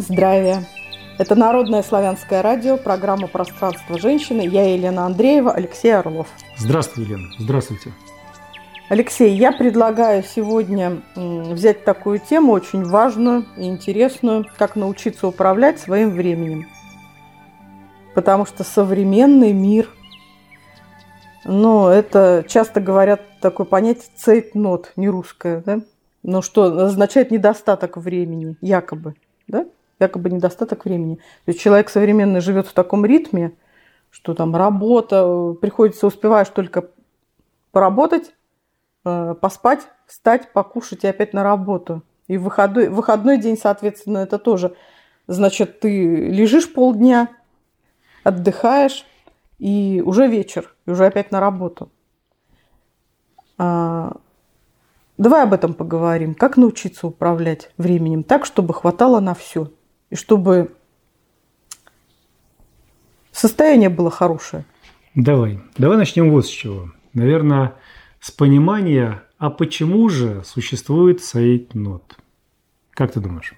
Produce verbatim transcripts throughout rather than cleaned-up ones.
Здравия! Это Народное славянское радио, программа «Пространство женщины». Я Елена Андреева, Алексей Орлов. Здравствуй, Елена. Здравствуйте. Алексей, я предлагаю сегодня взять такую тему, очень важную и интересную, как научиться управлять своим временем. Потому что современный мир, ну, это часто говорят такое понятие «цейтнот», не русское, да? Ну, что означает недостаток времени, якобы, да? Якобы недостаток времени. То есть человек современный живет в таком ритме, что там работа, приходится успеваешь только поработать, поспать, встать, покушать и опять на работу. И в выходной, выходной день, соответственно, это тоже. Значит, ты лежишь полдня, отдыхаешь, и уже вечер, и уже опять на работу. А, давай об этом поговорим. Как научиться управлять временем так, чтобы хватало на все, и чтобы состояние было хорошее. Давай. Давай начнем вот с чего. Наверное, с понимания, а почему же существует цейтнот? Как ты думаешь?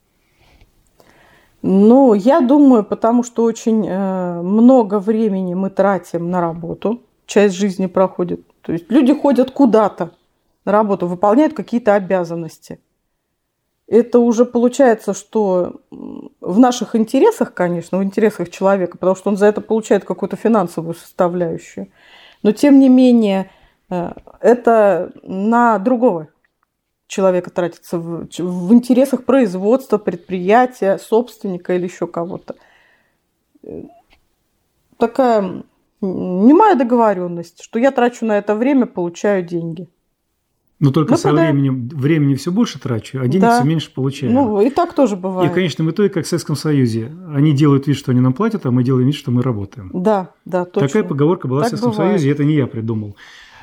Ну, я думаю, потому что очень э, много времени мы тратим на работу, часть жизни проходит. То есть люди ходят куда-то на работу, выполняют какие-то обязанности. Это уже получается, что в наших интересах, конечно, в интересах человека, потому что он за это получает какую-то финансовую составляющую. Но тем не менее, э, это на другого человека тратится в, в интересах производства, предприятия, собственника или еще кого-то. Такая немая договоренность, что я трачу на это время, получаю деньги. Но только ну, со когда... временем времени все больше трачу, а денег да. все меньше получаю. Ну, и так тоже бывает. И в конечном итоге, как в Советском Союзе, они делают вид, что они нам платят, а мы делаем вид, что мы работаем. Да, да, точно. Такая поговорка была так в Советском бывает. Союзе, это не я придумал.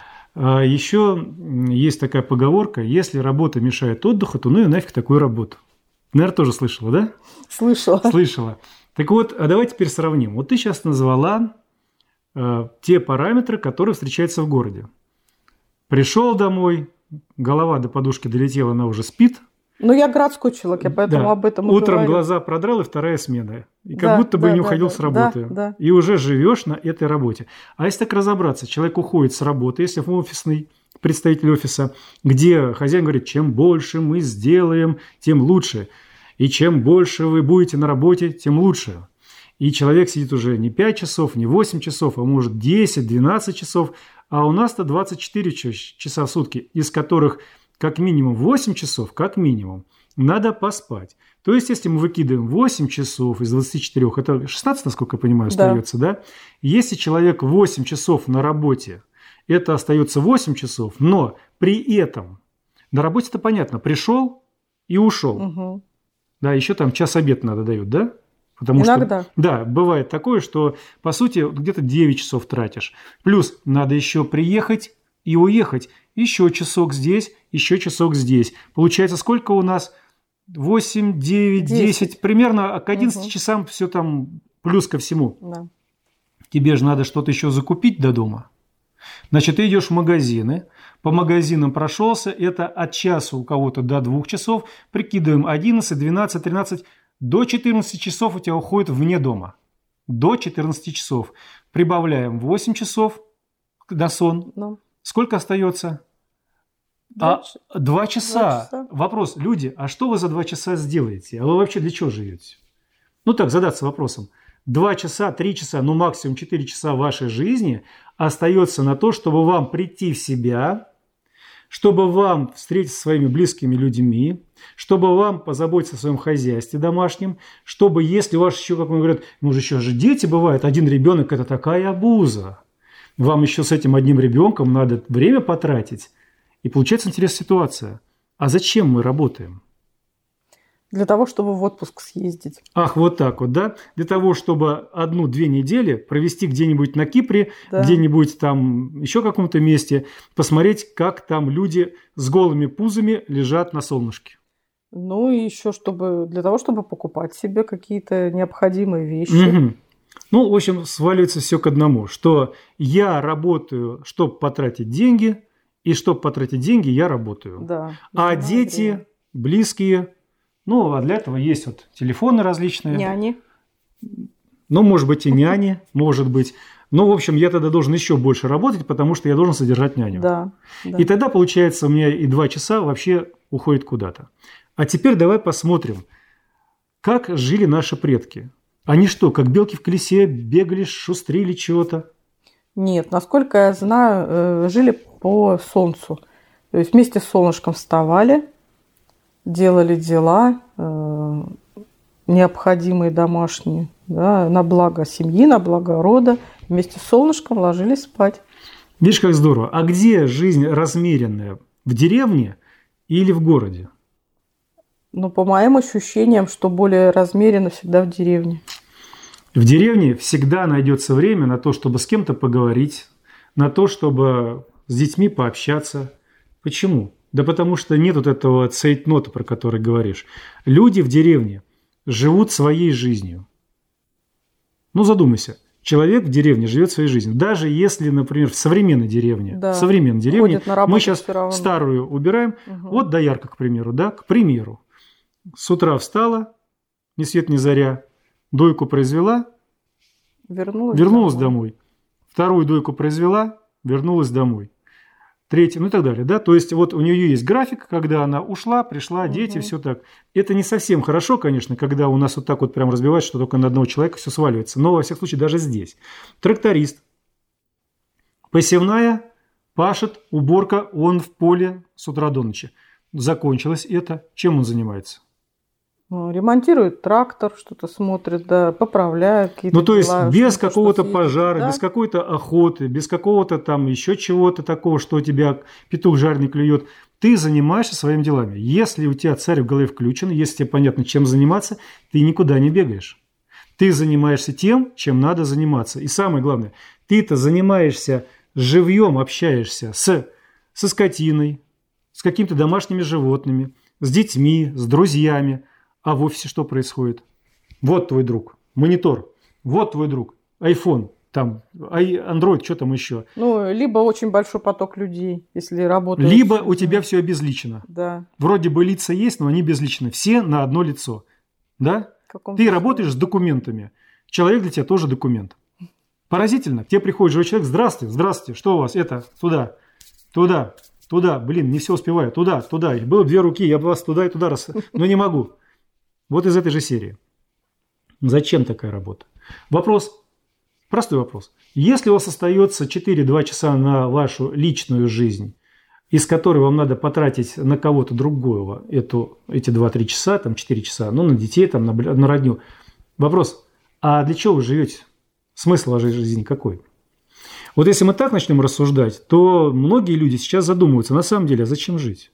А еще есть такая поговорка: если работа мешает отдыху, то ну и нафиг такую работу. Наверное, тоже слышала, да? Слышала. Слышала. Так вот, а давай теперь сравним. Вот ты сейчас назвала э, те параметры, которые встречаются в городе. Пришел домой, голова до подушки долетела, она уже спит. Ну, я городской человек, я поэтому да. об этом и Утром говорю. глаза продрал, и вторая смена. И как да, будто бы да, не да, уходил да, с работы. Да, да. И уже живешь на этой работе. А если так разобраться, человек уходит с работы, если в офисный представитель офиса, где хозяин говорит, чем больше мы сделаем, тем лучше. И чем больше вы будете на работе, тем лучше. И человек сидит уже не пять часов, не восемь часов, а может десять-двенадцать часов. А у нас-то двадцать четыре часа в сутки, из которых как минимум восемь часов, как минимум, надо поспать. То есть, если мы выкидываем восемь часов из двадцати четырёх, это шестнадцать, насколько я понимаю, остается, да? да? Если человек восемь часов на работе, это остается восемь часов, но при этом на работе-то понятно, пришел и ушел. Угу. Да, еще там час обед надо дают, да? Потому Иногда. Что, да, бывает такое, что, по сути, где-то девять часов тратишь. Плюс надо еще приехать и уехать. Еще часок здесь, еще часок здесь. Получается, сколько у нас? восемь, девять, десять. Примерно к одиннадцати угу. часам все там плюс ко всему. Да. Тебе же надо что-то еще закупить до дома. Значит, ты идешь в магазины. По магазинам прошелся. Это от часа у кого-то до двух часов. Прикидываем одиннадцать, двенадцать, тринадцать. До четырнадцати часов у тебя уходит вне дома. До четырнадцати часов. Прибавляем восемь часов на сон. Ну. Сколько остается? Два, а, два, часа. два часа. Вопрос. Люди, а что вы за два часа сделаете? А вы вообще для чего живете? Ну так, задаться вопросом. Два часа, три часа, ну максимум четыре часа вашей жизни остается на то, чтобы вам прийти в себя, чтобы вам встретиться со своими близкими людьми, чтобы вам позаботиться о своем хозяйстве домашнем, чтобы, если у вас еще, как мы говорят, ну же еще же дети бывают, один ребенок – это такая обуза. Вам еще с этим одним ребенком надо время потратить. И получается интересная ситуация. А зачем мы работаем? Для того, чтобы в отпуск съездить. Ах, вот так вот, да? Для того, чтобы одну-две недели провести где-нибудь на Кипре, да. где-нибудь там еще в каком-то месте, посмотреть, как там люди с голыми пузами лежат на солнышке. Ну и еще чтобы для того, чтобы покупать себе какие-то необходимые вещи. Угу. Ну, в общем, сваливается все к одному, что я работаю, чтобы потратить деньги, и чтобы потратить деньги, я работаю. Да, а дети, время. близкие, Ну, а для этого есть вот телефоны различные. Няни. Ну, может быть, и няни, может быть. Ну, в общем, я тогда должен еще больше работать, потому что я должен содержать няню. Да, да. И тогда, получается, у меня и два часа вообще уходит куда-то. А теперь давай посмотрим, как жили наши предки. Они что, как белки в колесе, бегали, шустрили чего-то? Нет, насколько я знаю, жили по солнцу. То есть вместе с солнышком вставали, делали дела необходимые домашние, да, на благо семьи, на благо рода. Вместе с солнышком ложились спать. Видишь, как здорово. А где жизнь размеренная? В деревне или в городе? Ну, по моим ощущениям, что более размеренно всегда в деревне. В деревне всегда найдется время на то, чтобы с кем-то поговорить, на то, чтобы с детьми пообщаться. Почему? Да потому что нет вот этого цейтнота, про который говоришь. Люди в деревне живут своей жизнью. Ну, задумайся. Человек в деревне живет своей жизнью. Даже если, например, в современной деревне, да. в современной деревне мы сейчас равно. старую убираем, угу. Вот доярка, к примеру, да, к примеру. С утра встала, ни свет ни заря, дойку произвела, вернулась, вернулась домой. домой. Вторую дойку произвела, вернулась домой. Третья, ну и так далее. Да? То есть вот у нее есть график, когда она ушла, пришла, дети, угу. Все так. Это не совсем хорошо, конечно, когда у нас вот так вот прям разбивается, что только на одного человека все сваливается. Но во всяком случае даже здесь. Тракторист, посевная, пашет, уборка, он в поле с утра до ночи. Закончилось это. Чем он занимается? Ремонтирует трактор, что-то смотрит, да, поправляет какие-то Ну, то есть дела, без какого-то пожара, да? без какой-то охоты, без какого-то там еще чего-то такого, что у тебя петух жареный клюет, ты занимаешься своими делами. Если у тебя царь в голове включен, если тебе понятно, чем заниматься, ты никуда не бегаешь. Ты занимаешься тем, чем надо заниматься. И самое главное, ты-то занимаешься живьем, общаешься с, со скотиной, с какими-то домашними животными, с детьми, с друзьями. А в офисе что происходит? Вот твой друг, монитор, вот твой друг, iPhone, там, Android, что там еще? Ну, либо очень большой поток людей, если работают. Либо у тебя все обезличено. Да. Вроде бы лица есть, но они безличны. Все на одно лицо. Да? Ты работаешь с документами. Человек для тебя тоже документ. Поразительно. К тебе приходит живой человек. Здравствуйте, здравствуйте. Что у вас? Это, туда, туда, туда. Блин, не все успеваю. Туда, туда. Было две руки, я бы вас туда и туда раз... Но не могу. Вот из этой же серии. Зачем такая работа? Вопрос, простой вопрос. Если у вас остается четыре-два часа на вашу личную жизнь, из которой вам надо потратить на кого-то другого эту, эти два-три часа, там четыре часа, ну, на детей, там, на, на родню. Вопрос, а для чего вы живете? Смысл вашей жизни какой? Вот если мы так начнем рассуждать, то многие люди сейчас задумываются, на самом деле, а зачем жить?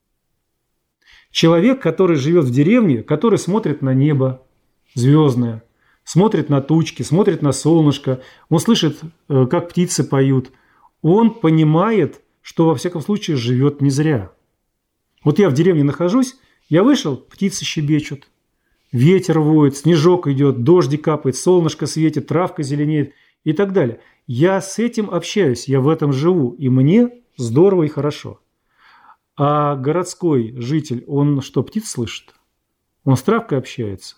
Человек, который живет в деревне, который смотрит на небо звездное, смотрит на тучки, смотрит на солнышко, он слышит, как птицы поют, он понимает, что во всяком случае живет не зря. Вот я в деревне нахожусь, я вышел, птицы щебечут, ветер воет, снежок идет, дождик капает, солнышко светит, травка зеленеет и так далее. Я с этим общаюсь, я в этом живу, и мне здорово и хорошо. А городской житель, он что, птиц слышит? Он с травкой общается?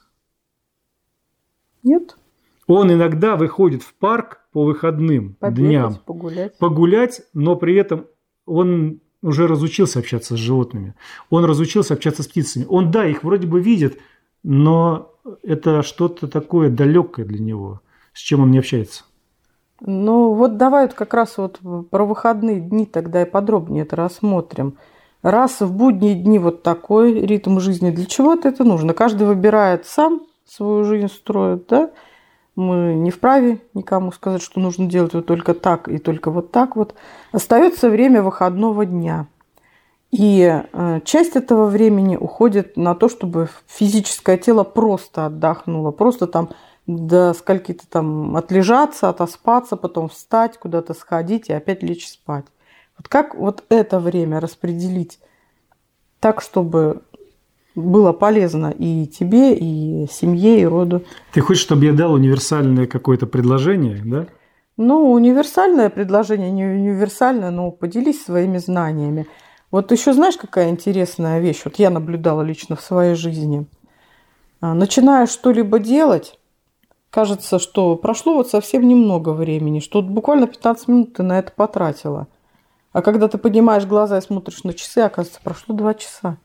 Нет. Он иногда выходит в парк по выходным Побегать, дням. Погулять. Погулять, но при этом он уже разучился общаться с животными. Он разучился общаться с птицами. Он, да, их вроде бы видит, но это что-то такое далекое для него, с чем он не общается. Ну вот давай вот как раз вот про выходные дни тогда и подробнее это рассмотрим. Раз в будние дни вот такой ритм жизни, для чего-то это нужно? Каждый выбирает сам, свою жизнь строит, да? Мы не вправе никому сказать, что нужно делать вот только так и только вот так вот. Остается время выходного дня. И часть этого времени уходит на то, чтобы физическое тело просто отдохнуло, просто там до скольки-то там отлежаться, отоспаться, потом встать, куда-то сходить и опять лечь спать. Вот как вот это время распределить так, чтобы было полезно и тебе, и семье, и роду? Ты хочешь, чтобы я дал универсальное какое-то предложение, да? Ну, универсальное предложение, не универсальное, но поделись своими знаниями. Вот еще знаешь, какая интересная вещь? Вот я наблюдала лично в своей жизни. Начинаешь что-либо делать, кажется, что прошло вот совсем немного времени, что вот буквально пятнадцать минут ты на это потратила. А когда ты поднимаешь глаза и смотришь на часы, оказывается, прошло два часа.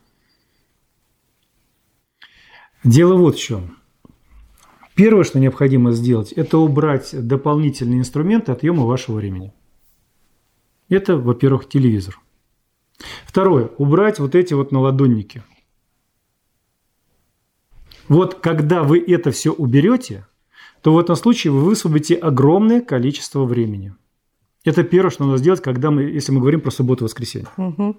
Дело вот в чем. Первое, что необходимо сделать, это убрать дополнительные инструменты отъема вашего времени. Это, во-первых, телевизор. Второе. Убрать вот эти вот наладонники. Вот когда вы это все уберете, то в этом случае вы высвободите огромное количество времени. Это первое, что надо сделать, когда мы, если мы говорим про субботу и воскресенье. Угу.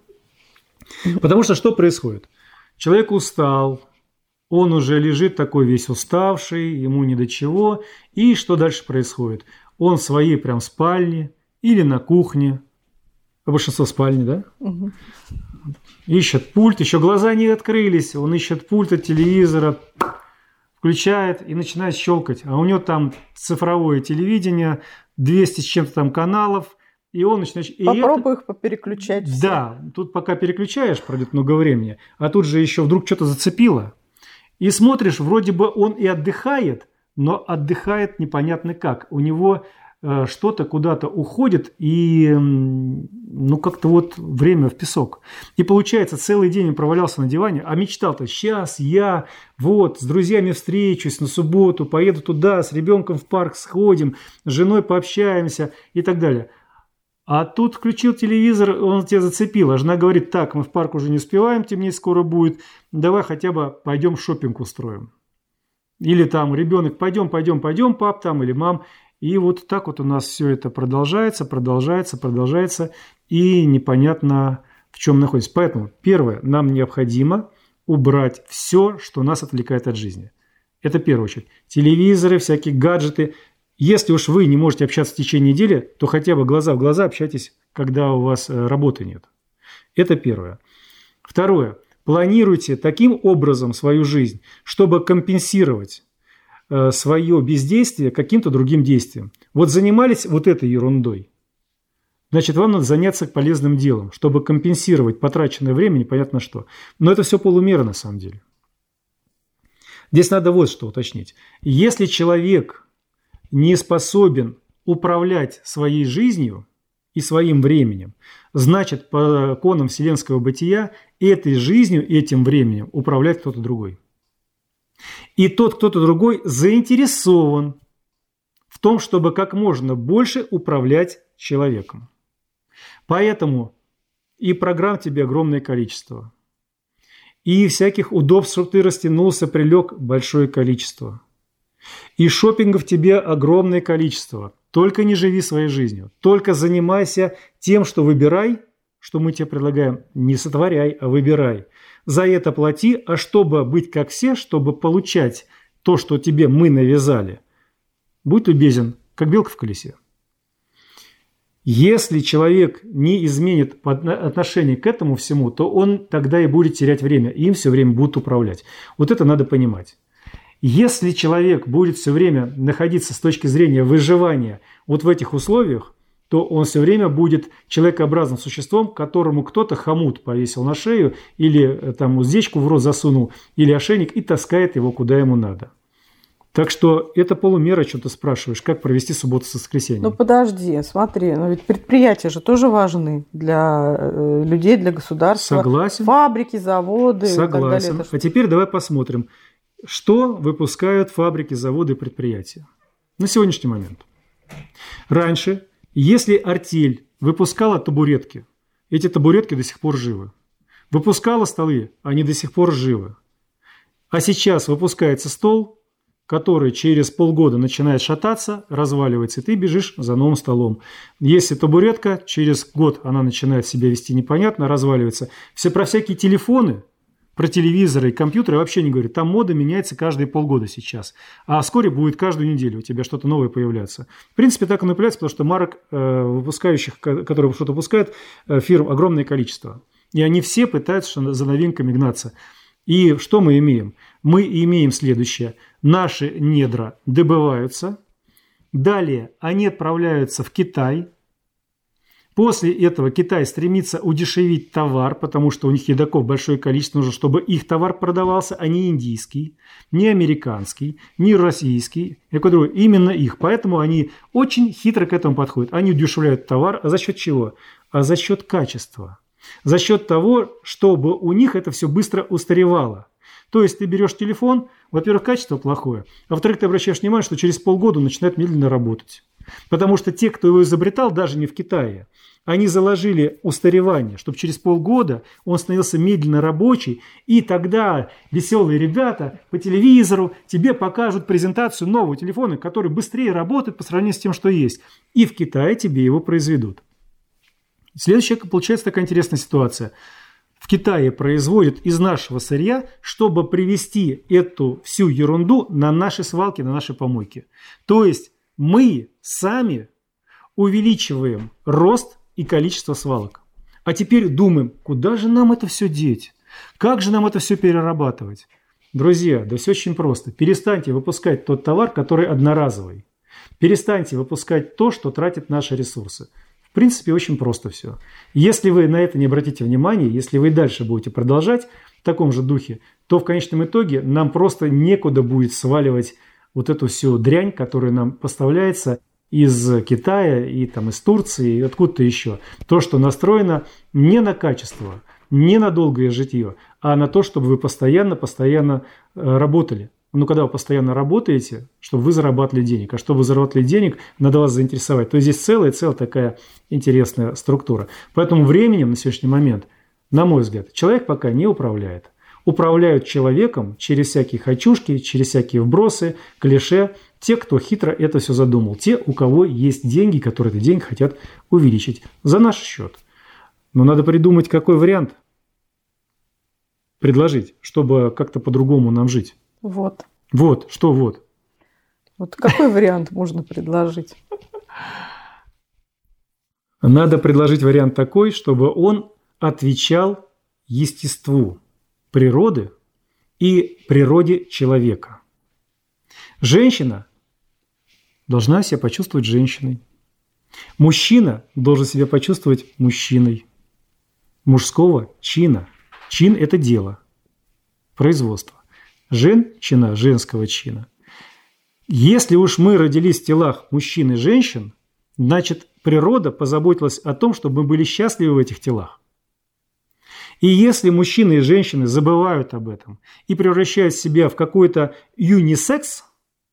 Потому что что происходит? Человек устал, он уже лежит такой весь уставший, ему ни до чего. И что дальше происходит? Он в своей прям спальне или на кухне, а большинство в спальне, да? Угу. Ищет пульт, еще глаза не открылись, он ищет пульт от телевизора, включает и начинает щелкать. А у него там цифровое телевидение, двести с чем-то там каналов, и он начинает... Попробуй это... их попереключать. Все. Да, тут пока переключаешь, пройдет много времени, а тут же еще вдруг что-то зацепило. И смотришь, вроде бы он и отдыхает, но отдыхает непонятно как. У него э, что-то куда-то уходит, и э, ну как-то вот время в песок. И получается, целый день он провалялся на диване, а мечтал-то, сейчас я вот с друзьями встречусь на субботу, поеду туда, с ребенком в парк сходим, с женой пообщаемся и так далее. А тут включил телевизор, он тебя зацепил. А жена говорит, так, мы в парк уже не успеваем, темнее скоро будет, давай хотя бы пойдем шопинг устроим. Или там ребенок, пойдем, пойдем, пойдем, пап там или мам. И вот так вот у нас все это продолжается, продолжается, продолжается, и непонятно, в чем находится. Поэтому, первое, нам необходимо убрать все, что нас отвлекает от жизни. Это в первую очередь. Телевизоры, всякие гаджеты. Если уж вы не можете общаться в течение недели, то хотя бы глаза в глаза общайтесь, когда у вас работы нет. Это первое. Второе. Планируйте таким образом свою жизнь, чтобы компенсировать свое бездействие каким-то другим действием. Вот занимались вот этой ерундой. Значит, вам надо заняться полезным делом, чтобы компенсировать потраченное время, непонятно что. Но это все полумера на самом деле. Здесь надо вот что уточнить. Если человек не способен управлять своей жизнью и своим временем, значит, по законам вселенского бытия этой жизнью, этим временем управляет кто-то другой. И тот кто-то другой заинтересован в том, чтобы как можно больше управлять человеком. Поэтому и программ тебе огромное количество, и всяких удобств, чтобы ты растянулся, прилег, большое количество. И шопингов тебе огромное количество. Только не живи своей жизнью. Только занимайся тем, что выбирай, что мы тебе предлагаем. Не сотворяй, а выбирай. За это плати, а чтобы быть как все, чтобы получать то, что тебе мы навязали, будь любезен, как белка в колесе. Если человек не изменит отношение к этому всему, то он тогда и будет терять время. И им все время будут управлять. Вот это надо понимать. Если человек будет все время находиться с точки зрения выживания вот в этих условиях, то он все время будет человекообразным существом, которому кто-то хомут повесил на шею или там уздечку в рот засунул, или ошейник и таскает его куда ему надо. Так что это полумера, что ты спрашиваешь, как провести субботу с воскресеньем. Ну подожди, смотри, но ведь предприятия же тоже важны для э, людей, для государства. Согласен. Фабрики, заводы. Согласен. И так далее. А теперь давай посмотрим, что выпускают фабрики, заводы и предприятия на сегодняшний момент. Раньше, если артель выпускала табуретки, эти табуретки до сих пор живы. Выпускала столы, они до сих пор живы. А сейчас выпускается стол, который через полгода начинает шататься, разваливается, и ты бежишь за новым столом. Если табуретка, через год она начинает себя вести непонятно, разваливается. Все про всякие телефоны, про телевизоры и компьютеры вообще не говорят. Там мода меняется каждые полгода сейчас. А вскоре будет каждую неделю у тебя что-то новое появляться. В принципе, так оно и появляется, потому что марок, выпускающих, которые что-то выпускают, фирм огромное количество. И они все пытаются за новинками гнаться. И что мы имеем? Мы имеем следующее. Наши недра добываются. Далее они отправляются в Китай. После этого Китай стремится удешевить товар, потому что у них едоков большое количество, нужно, чтобы их товар продавался, а не индийский, не американский, не российский, никакой другой, именно их. Поэтому они очень хитро к этому подходят. Они удешевляют товар, а за счет чего? А за счет качества. За счет того, чтобы у них это все быстро устаревало. То есть ты берешь телефон, во-первых, качество плохое, а во-вторых, ты обращаешь внимание, что через полгода он начинает медленно работать. Потому что те, кто его изобретал, даже не в Китае, они заложили устаревание, чтобы через полгода он становился медленно рабочий, и тогда веселые ребята по телевизору тебе покажут презентацию нового телефона, который быстрее работает по сравнению с тем, что есть. И в Китае тебе его произведут. Следующая, получается, такая интересная ситуация. В Китае производят из нашего сырья, чтобы привезти эту всю ерунду на наши свалки, на наши помойки. То есть мы сами увеличиваем рост и количество свалок. А теперь думаем, куда же нам это все деть? Как же нам это все перерабатывать? Друзья, да все очень просто. Перестаньте выпускать тот товар, который одноразовый. Перестаньте выпускать то, что тратит наши ресурсы. В принципе, очень просто все. Если вы на это не обратите внимания, если вы и дальше будете продолжать в таком же духе, то в конечном итоге нам просто некуда будет сваливать вот эту всю дрянь, которая нам поставляется из Китая, и там, из Турции, и откуда-то еще. То, что настроено не на качество, не на долгое житье, а на то, чтобы вы постоянно-постоянно работали. Ну, когда вы постоянно работаете, чтобы вы зарабатывали денег. А чтобы вы зарабатывали денег, надо вас заинтересовать. То есть здесь целая-целая такая интересная структура. Поэтому временем на сегодняшний момент, на мой взгляд, человек пока не управляет. Управляют человеком через всякие хочушки, через всякие вбросы, клише. Те, кто хитро это все задумал. Те, у кого есть деньги, которые эти деньги хотят увеличить за наш счет. Но надо придумать, какой вариант предложить, чтобы как-то по-другому нам жить. Вот. Вот, что вот? Вот какой вариант можно предложить? Надо предложить вариант такой, чтобы он отвечал естеству природы и природе человека. Женщина должна себя почувствовать женщиной. Мужчина должен себя почувствовать мужчиной. Мужского чина. Чин – это дело, производство. Женщина женского чина. Если уж мы родились в телах мужчин и женщин, значит, природа позаботилась о том, чтобы мы были счастливы в этих телах. И если мужчины и женщины забывают об этом и превращают себя в какой-то юнисекс,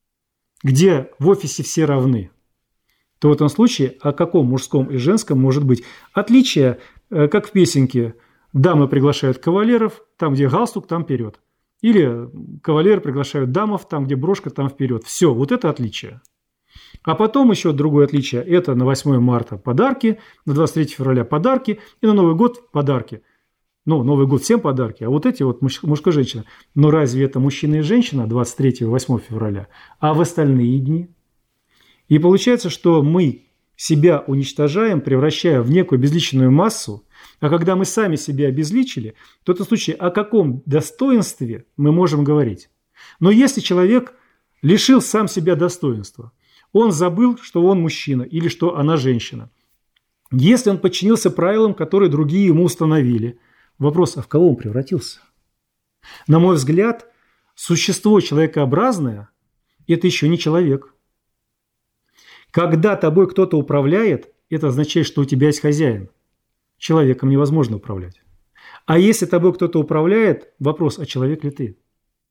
где в офисе все равны, то в этом случае о каком мужском и женском может быть отличие, как в песенке «Дамы приглашают кавалеров, там, где галстук, там вперед». Или кавалеры приглашают дамов, там, где брошка, там вперед. Все, вот это отличие. А потом еще другое отличие. Это на восьмое марта подарки, на двадцать третьего февраля подарки и на Новый год подарки. Ну, Новый год всем подарки, а вот эти вот мужская женщина. Но разве это мужчина и женщина двадцать третьего и восьмого февраля? А в остальные дни? И получается, что мы себя уничтожаем, превращая в некую безличную массу. А когда мы сами себя обезличили, то в этом случае о каком достоинстве мы можем говорить? Но если человек лишил сам себя достоинства, он забыл, что он мужчина или что она женщина. Если он подчинился правилам, которые другие ему установили, вопрос, а в кого он превратился? На мой взгляд, существо человекообразное – это еще не человек. Когда тобой кто-то управляет, это означает, что у тебя есть хозяин. Человеком невозможно управлять. А если тобой кто-то управляет, вопрос, а человек ли ты?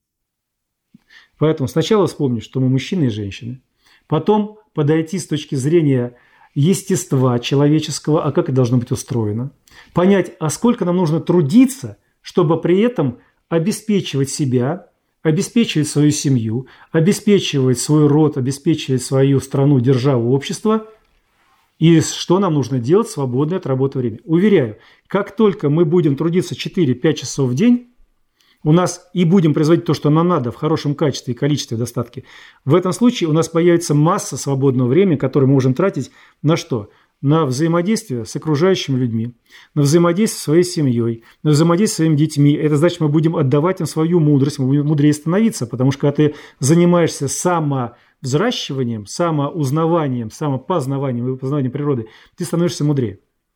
Поэтому сначала вспомнить, что мы мужчины и женщины. Потом подойти с точки зрения естества человеческого, а как это должно быть устроено. Понять, а сколько нам нужно трудиться, чтобы при этом обеспечивать себя, обеспечивать свою семью, обеспечивать свой род, обеспечивать свою страну, державу, общество. И что нам нужно делать в свободное от работы время. Уверяю, как только мы будем трудиться четыре-пять часов в день, у нас и будем производить то, что нам надо, в хорошем качестве и количестве, достатке, в этом случае у нас появится масса свободного времени, которое мы можем тратить на что? На взаимодействие с окружающими людьми, на взаимодействие со своей семьей, на взаимодействие со своими детьми. Это значит, мы будем отдавать им свою мудрость, мы будем мудрее становиться, потому что когда ты занимаешься самовзращиванием, самоузнаванием, самопознаванием и познаванием природы, ты становишься мудрее.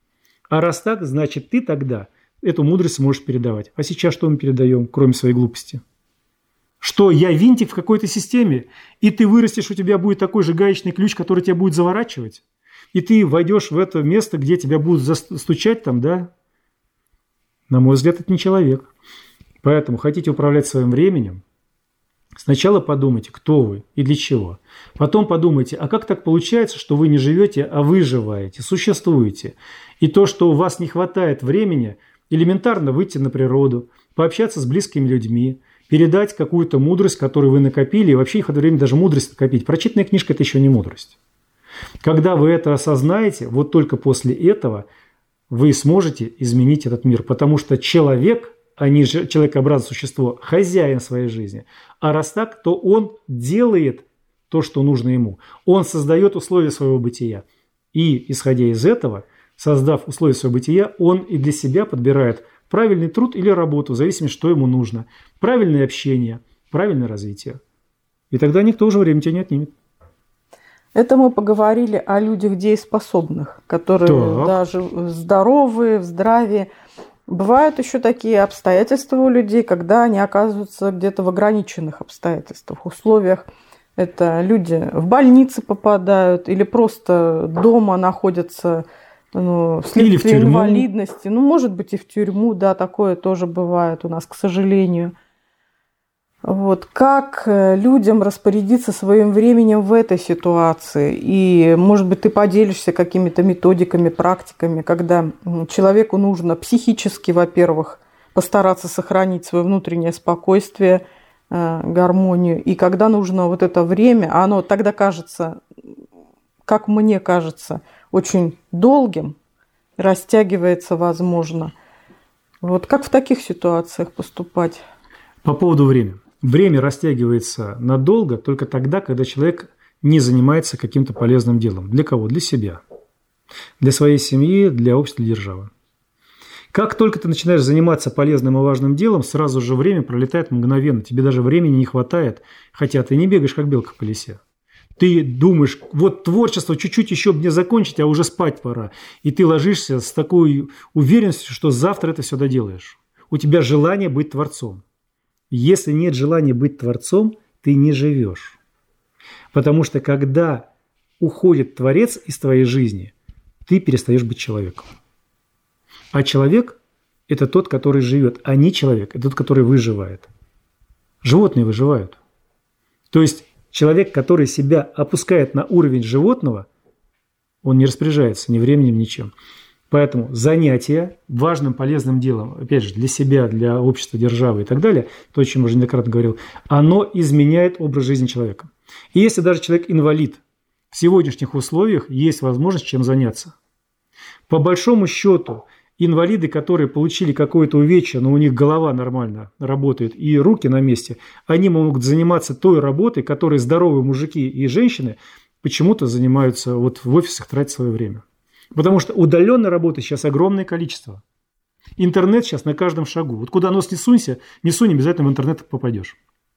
А раз так, значит, ты тогда эту мудрость сможешь передавать. А сейчас что мы передаем, кроме своей глупости? Что я винтик в какой-то системе, и ты вырастешь, у тебя будет такой же гаечный ключ, который тебя будет заворачивать, и ты войдешь в это место, где тебя будут стучать там, да? На мой взгляд, это не человек. Поэтому хотите управлять своим временем, сначала подумайте, кто вы и для чего. Потом подумайте, а как так получается, что вы не живете, а выживаете, существуете. И то, что у вас не хватает времени, элементарно выйти на природу, пообщаться с близкими людьми, передать какую-то мудрость, которую вы накопили, и вообще не хватает времени даже мудрость накопить. Прочитанная книжка – это еще не мудрость. Когда вы это осознаете, вот только после этого вы сможете изменить этот мир, потому что человек, а не человекообразное существо, хозяин своей жизни. А раз так, то он делает то, что нужно ему. Он создает условия своего бытия. И, исходя из этого, создав условия своего бытия, он и для себя подбирает правильный труд или работу, в зависимости, что ему нужно. Правильное общение, правильное развитие. И тогда никто уже время тебя не отнимет. Это мы поговорили о людях дееспособных, которые так. даже здоровые, в здравии. Бывают еще такие обстоятельства у людей, когда они оказываются где-то в ограниченных обстоятельствах, условиях. Это люди в больницы попадают или просто дома находятся, ну, вследствие инвалидности. Ну, может быть, и в тюрьму, да, такое тоже бывает у нас, к сожалению. Вот. Как людям распорядиться своим временем в этой ситуации? И, может быть, ты поделишься какими-то методиками, практиками, когда человеку нужно психически, во-первых, постараться сохранить свое внутреннее спокойствие, гармонию, и когда нужно вот это время, оно тогда кажется, как мне кажется, очень долгим, растягивается, возможно. Вот как в таких ситуациях поступать? По поводу времени. Время растягивается надолго только тогда, когда человек не занимается каким-то полезным делом. Для кого? Для себя. Для своей семьи, для общества, для державы. Как только ты начинаешь заниматься полезным и важным делом, сразу же время пролетает мгновенно. Тебе даже времени не хватает, хотя ты не бегаешь, как белка в колесе. Ты думаешь, вот творчество чуть-чуть еще мне закончить, а уже спать пора. И ты ложишься с такой уверенностью, что завтра это все доделаешь. У тебя желание быть творцом. Если нет желания быть творцом, ты не живешь. Потому что когда уходит творец из твоей жизни, ты перестаешь быть человеком. А человек – это тот, который живет, а не человек – это тот, который выживает. Животные выживают. То есть человек, который себя опускает на уровень животного, он не распоряжается ни временем, ничем. Поэтому занятие важным, полезным делом, опять же, для себя, для общества, державы и так далее, то, о чем я уже неоднократно говорил, оно изменяет образ жизни человека. И если даже человек инвалид, в сегодняшних условиях есть возможность чем заняться. По большому счету, инвалиды, которые получили какое-то увечье, но у них голова нормально работает и руки на месте, они могут заниматься той работой, которой здоровые мужики и женщины почему-то занимаются вот в офисах, тратят свое время. Потому что удаленной работы сейчас огромное количество. Интернет сейчас на каждом шагу. Вот куда нос не сунься, не сунь, обязательно в интернет попадешь.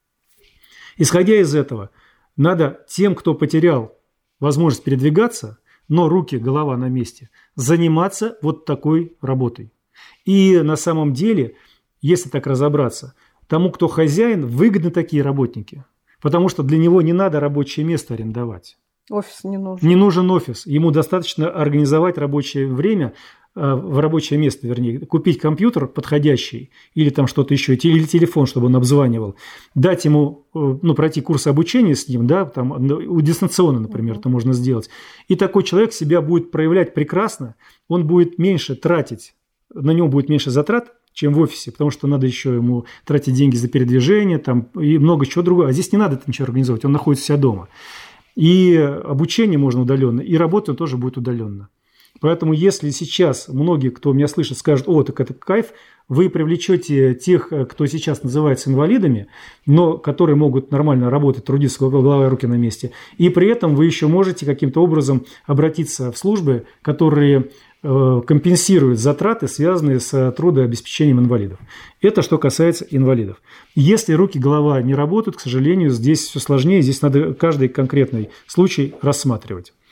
Исходя из этого, надо тем, кто потерял возможность передвигаться, но руки, голова на месте, заниматься вот такой работой. И на самом деле, если так разобраться, тому, кто хозяин, выгодны такие работники. Потому что для него не надо рабочее место арендовать. Офис не нужен. Не нужен офис. Ему достаточно организовать рабочее время, в рабочее место, вернее, купить компьютер подходящий или там что-то еще, или телефон, чтобы он обзванивал, дать ему, ну, пройти курс обучения с ним, да, там, у дистанционно, например, это можно сделать. И такой человек себя будет проявлять прекрасно, он будет меньше тратить, на него будет меньше затрат, чем в офисе, потому что надо еще ему тратить деньги за передвижение там, и много чего другого. А здесь не надо ничего организовать, он находится у себя дома. И обучение можно удаленно, и работа тоже будет удаленно. Поэтому если сейчас многие, кто меня слышит, скажут: о, так это кайф, вы привлечете тех, кто сейчас называется инвалидами, но которые могут нормально работать, трудиться, голова и руки на месте, и при этом вы еще можете каким-то образом обратиться в службы, которые э, компенсируют затраты, связанные с трудообеспечением инвалидов. Это что касается инвалидов. Если руки, голова не работают, к сожалению, здесь все сложнее, здесь надо каждый конкретный случай рассматривать.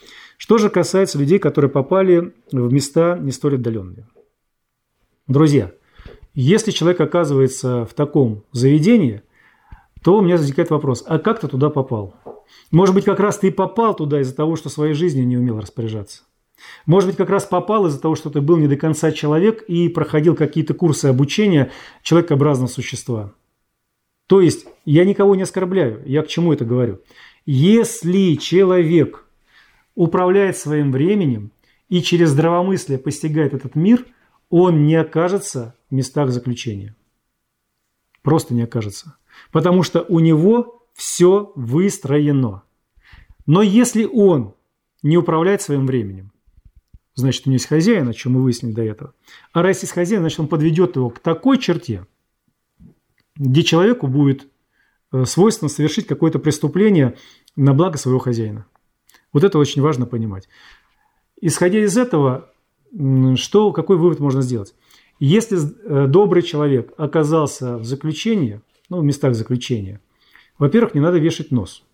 Что же касается людей, которые попали в места не столь отдаленные. Друзья, если человек оказывается в таком заведении, то у меня возникает вопрос, а как ты туда попал? Может быть, как раз ты и попал туда из-за того, что своей жизнью не умел распоряжаться. Может быть, как раз попал из-за того, что ты был не до конца человек и проходил какие-то курсы обучения человекообразного существа. То есть, я никого не оскорбляю, я к чему это говорю? Если человек управляет своим временем и через здравомыслие постигает этот мир, он не окажется в местах заключения. Просто не окажется. Потому что у него все выстроено. Но если он не управляет своим временем, значит, у него есть хозяин, о чем мы выяснили до этого. А раз есть хозяин, значит, он подведет его к такой черте, где человеку будет свойственно совершить какое-то преступление на благо своего хозяина. Вот это очень важно понимать. Исходя из этого, что, какой вывод можно сделать? Если добрый человек оказался в заключении, ну, в местах заключения, во-первых, не надо вешать нос.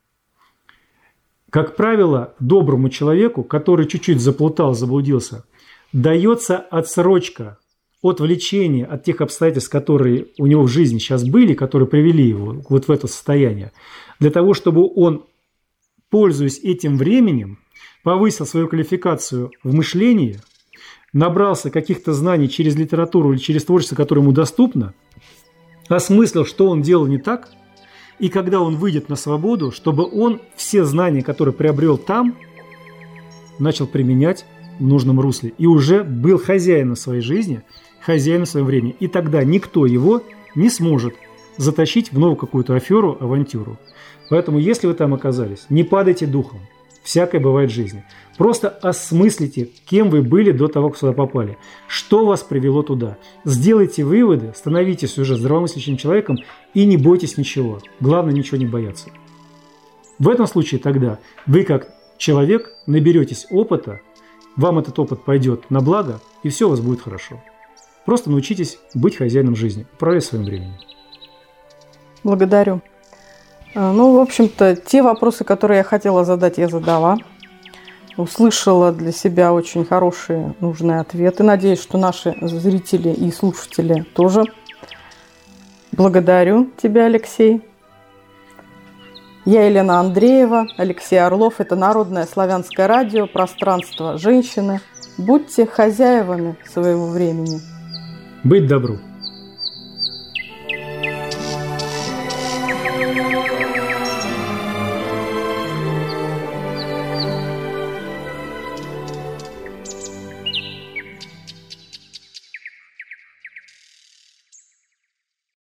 Как правило, доброму человеку, который чуть-чуть заплутал, заблудился, дается отсрочка от влечения, от тех обстоятельств, которые у него в жизни сейчас были, которые привели его вот в это состояние, для того, чтобы он, пользуясь этим временем, повысил свою квалификацию в мышлении, набрался каких-то знаний через литературу или через творчество, которое ему доступно, осмыслил, что он делал не так, и когда он выйдет на свободу, чтобы он все знания, которые приобрел там, начал применять в нужном русле и уже был хозяином своей жизни, хозяином своего времени. И тогда никто его не сможет затащить в новую какую-то аферу, авантюру. Поэтому, если вы там оказались, не падайте духом. Всякое бывает в жизни. Просто осмыслите, кем вы были до того, как сюда попали. Что вас привело туда. Сделайте выводы, становитесь уже здравомыслящим человеком и не бойтесь ничего. Главное, ничего не бояться. В этом случае тогда вы, как человек, наберетесь опыта, вам этот опыт пойдет на благо, и все у вас будет хорошо. Просто научитесь быть хозяином жизни, управлять своим временем. Благодарю. Ну, в общем-то, те вопросы, которые я хотела задать, я задала. Услышала для себя очень хорошие, нужные ответы. Надеюсь, что наши зрители и слушатели тоже. Благодарю тебя, Алексей. Я Елена Андреева, Алексей Орлов. Это Народное славянское радио, пространство женщины. Будьте хозяевами своего времени. Быть добру.